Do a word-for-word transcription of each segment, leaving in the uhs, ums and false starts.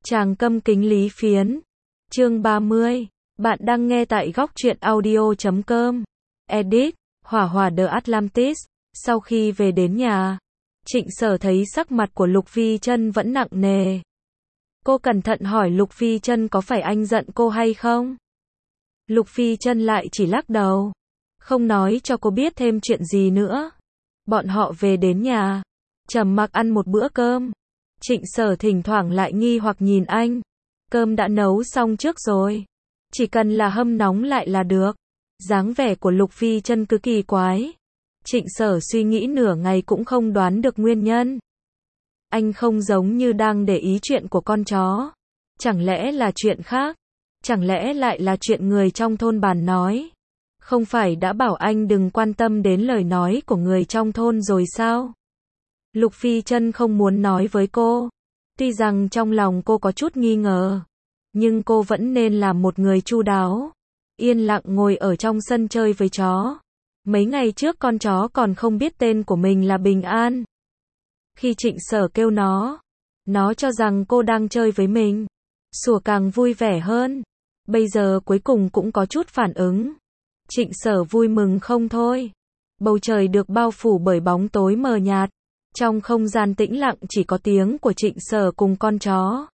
Tràng Câm Kính Lý Phiến. Chương ba mươi. Bạn đang nghe tại góc truyện audio chấm com. Edit. Hỏa Hỏa The Atlantis. Sau khi về đến nhà, Trịnh Sở thấy sắc mặt của Lục Phi Trân vẫn nặng nề. Cô cẩn thận hỏi Lục Phi Trân có phải anh giận cô hay không? Lục Phi Trân lại chỉ lắc đầu, không nói cho cô biết thêm chuyện gì nữa. Bọn họ về đến nhà, trầm mặc ăn một bữa cơm. Trịnh Sở thỉnh thoảng lại nghi hoặc nhìn anh. Cơm đã nấu xong trước rồi, chỉ cần là hâm nóng lại là được. Dáng vẻ của Lục Phi Trân cứ kỳ quái. Trịnh Sở suy nghĩ nửa ngày cũng không đoán được nguyên nhân. Anh không giống như đang để ý chuyện của con chó. Chẳng lẽ là chuyện khác? Chẳng lẽ lại là chuyện người trong thôn bàn nói? Không phải đã bảo anh đừng quan tâm đến lời nói của người trong thôn rồi sao? Lục Phi Trân không muốn nói với cô. Tuy rằng trong lòng cô có chút nghi ngờ, nhưng cô vẫn nên làm một người chu đáo. Yên lặng ngồi ở trong sân chơi với chó. Mấy ngày trước con chó còn không biết tên của mình là Bình An. Khi Trịnh Sở kêu nó, nó cho rằng cô đang chơi với mình. Sủa càng vui vẻ hơn. Bây giờ cuối cùng cũng có chút phản ứng. Trịnh Sở vui mừng không thôi. Bầu trời được bao phủ bởi bóng tối mờ nhạt. Trong không gian tĩnh lặng chỉ có tiếng của Trịnh Sở cùng con chó.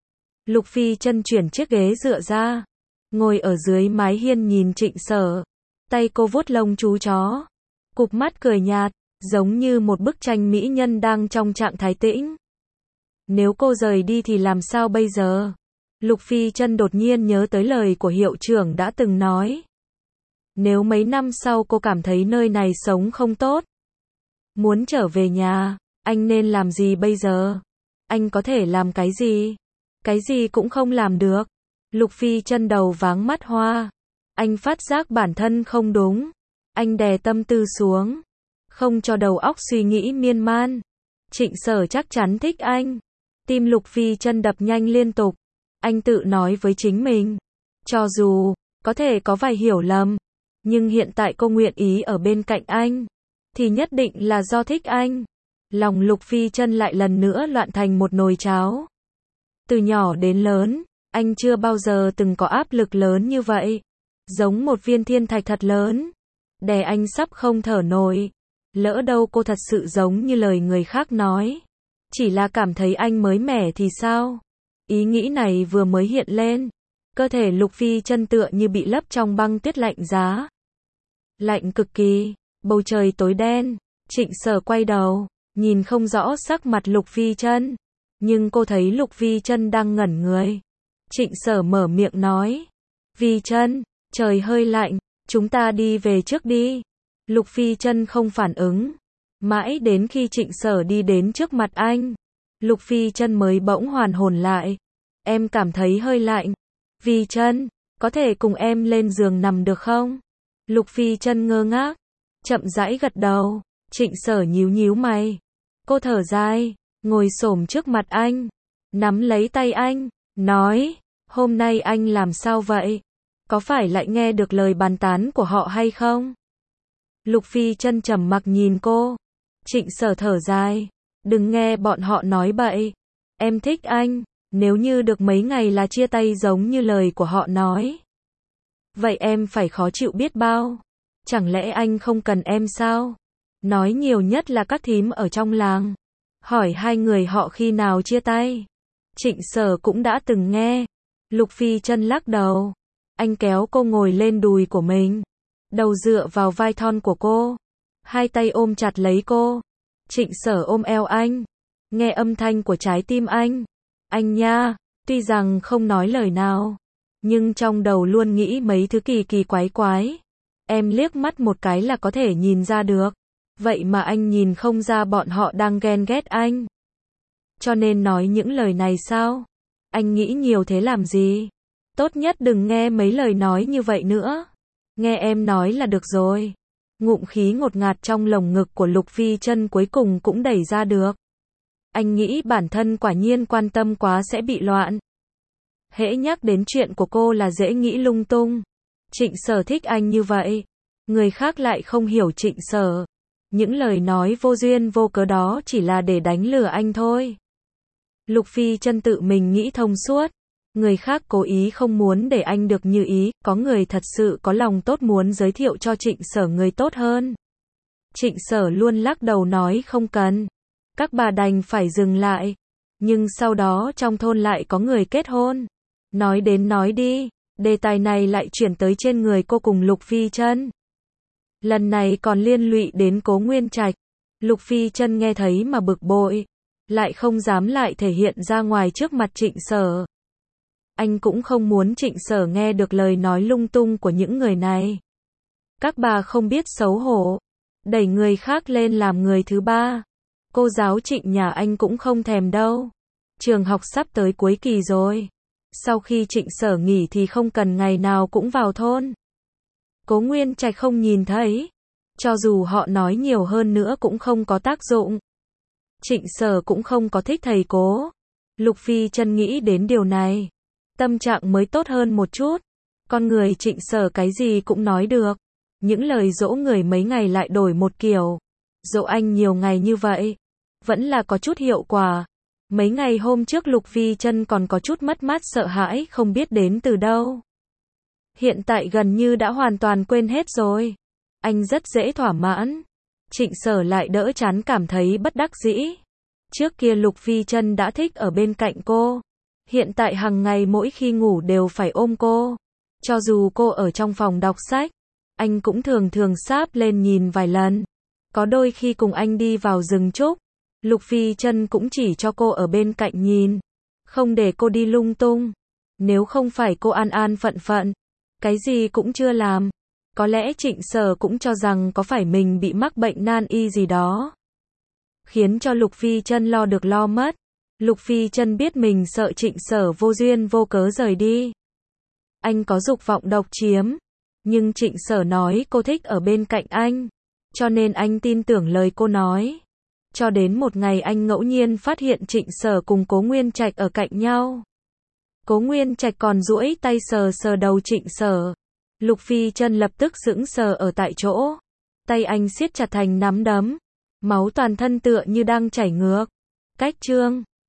Lục Phi Trân chuyển chiếc ghế dựa ra, ngồi ở dưới mái hiên nhìn Trịnh Sở. Tay cô vuốt lông chú chó, cụp mắt cười nhạt, giống như một bức tranh mỹ nhân đang trong trạng thái tĩnh. Nếu cô rời đi thì làm sao bây giờ? Lục Phi Trân đột nhiên nhớ tới lời của hiệu trưởng đã từng nói. Nếu mấy năm sau cô cảm thấy nơi này sống không tốt, muốn trở về nhà, anh nên làm gì bây giờ? Anh có thể làm cái gì? Cái gì cũng không làm được. Lục Phi Trân đầu váng mắt hoa. Anh phát giác bản thân không đúng. Anh đè tâm tư xuống, không cho đầu óc suy nghĩ miên man. Trịnh Sở chắc chắn thích anh. Tim Lục Phi Trân đập nhanh liên tục. Anh tự nói với chính mình, cho dù có thể có vài hiểu lầm, nhưng hiện tại cô nguyện ý ở bên cạnh anh, thì nhất định là do thích anh. Lòng Lục Phi Trân lại lần nữa loạn thành một nồi cháo. Từ nhỏ đến lớn, anh chưa bao giờ từng có áp lực lớn như vậy. Giống một viên thiên thạch thật lớn, đè anh sắp không thở nổi. Lỡ đâu cô thật sự giống như lời người khác nói, chỉ là cảm thấy anh mới mẻ thì sao? Ý nghĩ này vừa mới hiện lên, cơ thể Lục Phi Trân tựa như bị lấp trong băng tuyết lạnh giá. Lạnh cực kỳ, bầu trời tối đen. Trịnh Sở quay đầu, nhìn không rõ sắc mặt Lục Phi Trân, nhưng cô thấy Lục Phi Trân đang ngẩn người. Trịnh Sở mở miệng nói, Phi Trân, trời hơi lạnh, chúng ta đi về trước đi. Lục Phi Trân không phản ứng, mãi đến khi Trịnh Sở đi đến trước mặt anh, Lục Phi Trân mới bỗng hoàn hồn lại. Em cảm thấy hơi lạnh. Phi Trân, có thể cùng em lên giường nằm được không? Lục Phi Trân ngơ ngác, chậm rãi gật đầu. Trịnh Sở nhíu nhíu mày. Cô thở dài, ngồi xổm trước mặt anh, nắm lấy tay anh, nói, hôm nay anh làm sao vậy? Có phải lại nghe được lời bàn tán của họ hay không? Lục Phi Trân trầm mặc nhìn cô. Trịnh Sở thở dài, đừng nghe bọn họ nói bậy. Em thích anh, nếu như được mấy ngày là chia tay giống như lời của họ nói, vậy em phải khó chịu biết bao. Chẳng lẽ anh không cần em sao? Nói nhiều nhất là các thím ở trong làng. Hỏi hai người họ khi nào chia tay. Trịnh Sở cũng đã từng nghe. Lục Phi Trân lắc đầu. Anh kéo cô ngồi lên đùi của mình, đầu dựa vào vai thon của cô, hai tay ôm chặt lấy cô. Trịnh Sở ôm eo anh, nghe âm thanh của trái tim anh. Anh nha, tuy rằng không nói lời nào, nhưng trong đầu luôn nghĩ mấy thứ kỳ kỳ quái quái. Em liếc mắt một cái là có thể nhìn ra được. Vậy mà anh nhìn không ra bọn họ đang ghen ghét anh. Cho nên nói những lời này sao? Anh nghĩ nhiều thế làm gì? Tốt nhất đừng nghe mấy lời nói như vậy nữa. Nghe em nói là được rồi. Ngụm khí ngột ngạt trong lồng ngực của Lục Phi Trân cuối cùng cũng đẩy ra được. Anh nghĩ bản thân quả nhiên quan tâm quá sẽ bị loạn. Hễ nhắc đến chuyện của cô là dễ nghĩ lung tung. Trịnh Sở thích anh như vậy, người khác lại không hiểu Trịnh Sở. Những lời nói vô duyên vô cớ đó chỉ là để đánh lừa anh thôi. Lục Phi Chân tự mình nghĩ thông suốt. Người khác cố ý không muốn để anh được như ý, có người thật sự có lòng tốt muốn giới thiệu cho Trịnh Sở người tốt hơn. Trịnh Sở luôn lắc đầu nói không cần. Các bà đành phải dừng lại. Nhưng sau đó trong thôn lại có người kết hôn. Nói đến nói đi, đề tài này lại chuyển tới trên người cô cùng Lục Phi Chân. Lần này còn liên lụy đến Cố Nguyên Trạch. Lục Phi Chân nghe thấy mà bực bội, lại không dám lại thể hiện ra ngoài trước mặt Trịnh Sở. Anh cũng không muốn Trịnh Sở nghe được lời nói lung tung của những người này. Các bà không biết xấu hổ, đẩy người khác lên làm người thứ ba. Cô giáo Trịnh nhà anh cũng không thèm đâu. Trường học sắp tới cuối kỳ rồi. Sau khi Trịnh Sở nghỉ thì không cần ngày nào cũng vào thôn. Cố Nguyên Trạch không nhìn thấy. Cho dù họ nói nhiều hơn nữa cũng không có tác dụng. Trịnh Sở cũng không có thích thầy Cố. Lục Phi Chân nghĩ đến điều này, tâm trạng mới tốt hơn một chút. Con người Trịnh Sở cái gì cũng nói được. Những lời dỗ người mấy ngày lại đổi một kiểu. Dỗ anh nhiều ngày như vậy, vẫn là có chút hiệu quả. Mấy ngày hôm trước Lục Phi Chân còn có chút mất mát sợ hãi không biết đến từ đâu. Hiện tại gần như đã hoàn toàn quên hết rồi. Anh rất dễ thỏa mãn. Trịnh Sở lại đỡ chán cảm thấy bất đắc dĩ. Trước kia Lục Phi Chân đã thích ở bên cạnh cô. Hiện tại hàng ngày mỗi khi ngủ đều phải ôm cô. Cho dù cô ở trong phòng đọc sách, anh cũng thường thường sáp lên nhìn vài lần. Có đôi khi cùng anh đi vào rừng trúc, Lục Phi Chân cũng chỉ cho cô ở bên cạnh nhìn, không để cô đi lung tung. Nếu không phải cô an an phận phận, cái gì cũng chưa làm, có lẽ Trịnh Sở cũng cho rằng có phải mình bị mắc bệnh nan y gì đó. Khiến cho Lục Phi Chân lo được lo mất. Lục Phi Chân biết mình sợ Trịnh Sở vô duyên vô cớ rời đi. Anh có dục vọng độc chiếm, nhưng Trịnh Sở nói cô thích ở bên cạnh anh, cho nên anh tin tưởng lời cô nói. Cho đến một ngày anh ngẫu nhiên phát hiện Trịnh Sở cùng Cố Nguyên Trạch ở cạnh nhau. Cố Nguyên Trạch còn duỗi tay sờ sờ đầu Trịnh Sở. Lục Phi Chân lập tức sững sờ ở tại chỗ. Tay anh siết chặt thành nắm đấm, máu toàn thân tựa như đang chảy ngược. Cách chương